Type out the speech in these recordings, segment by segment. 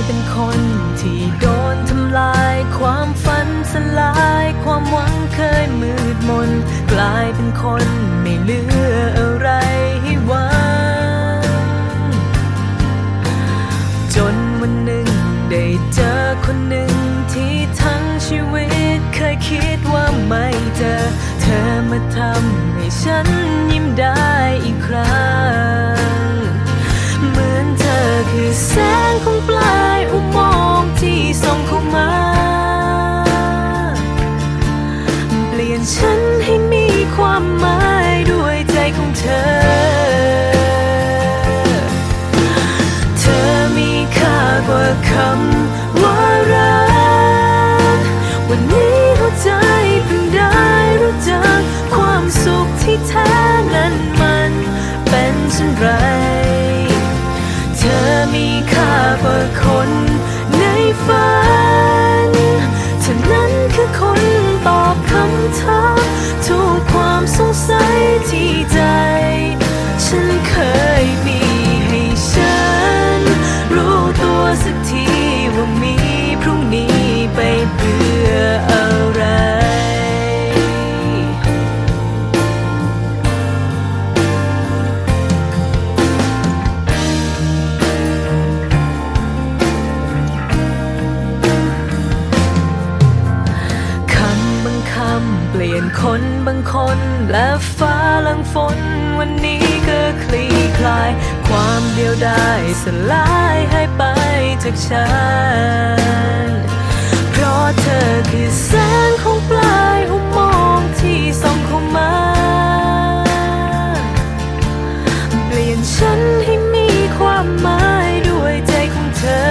เป็นคนที่โดนทำลายความฝันสลายความหวังเคยมืดมนกลายเป็นคนไม่เหลืออะไรให้หวังจนวันหนึ่งได้เจอคนหนึ่งที่ทั้งชีวิตเคยคิดว่าไม่เจอเธอมาทำให้ฉันยิ้มได้อีกครั้งเหมือนเธอคือแสงของปลายอุโมงค์ที่ส่องเข้ามาเปลี่ยนฉันให้มีความหมายด้วยใจของเธอเธอมีค่ากว่าคำว่ารักวันนี้หัวใจเพิ่งได้รู้จักความสุขที่แท้นั้นมันเป็นเช่นไรเธอมีค่ากว่าคนในฝันเธอนั้นคือคนตอบคำถามทุกความสงสัยที่ใจฉันเคยมีให้ฉันรู้ตัวสักทีว่ามีพรุ่งนี้ไปเพื่ออะไรเปลี่ยนคนบางคนและฟ้าหลังฝนวันนี้ก็คลี่คลายความเดียวดายสลายหายไปจากฉันเพราะเธอคือแสงของปลายอุโมงค์ที่ส่องเข้ามาเปลี่ยนฉันให้มีความหมายด้วยใจของเธอ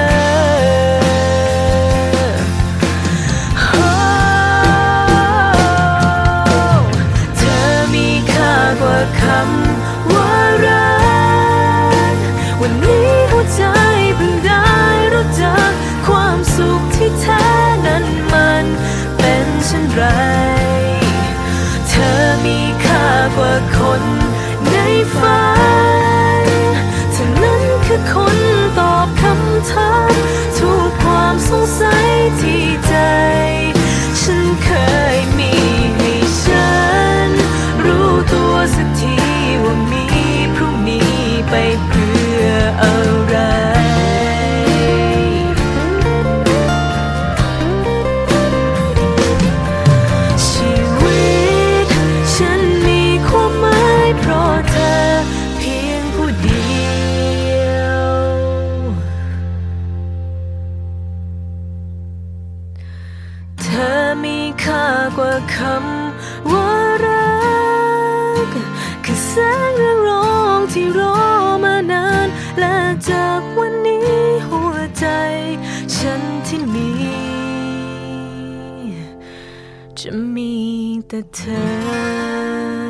คำว่ารักวันนี้หัวใจเพิ่งได้รู้จักความสุขที่แท้นั้นมันเป็นเช่นไรเธอมีค่ากว่าคนในฝันเธอนั้นคือคนตอบคำถามทุกความสงสัยที่ใจฉันเคยมีให้ฉันรู้ตัวสักทีว่ามีพรุ่งนี้ไปเพื่ออะไรชีวิตฉันมีความหมายเพราะเธอเพียงผู้เดียวเธอมีค่ากว่าคำว่ารักคือแสงเรืองรองที่รอมานานและจากวันนี้หัวใจฉันที่มีจะมีแต่เธอ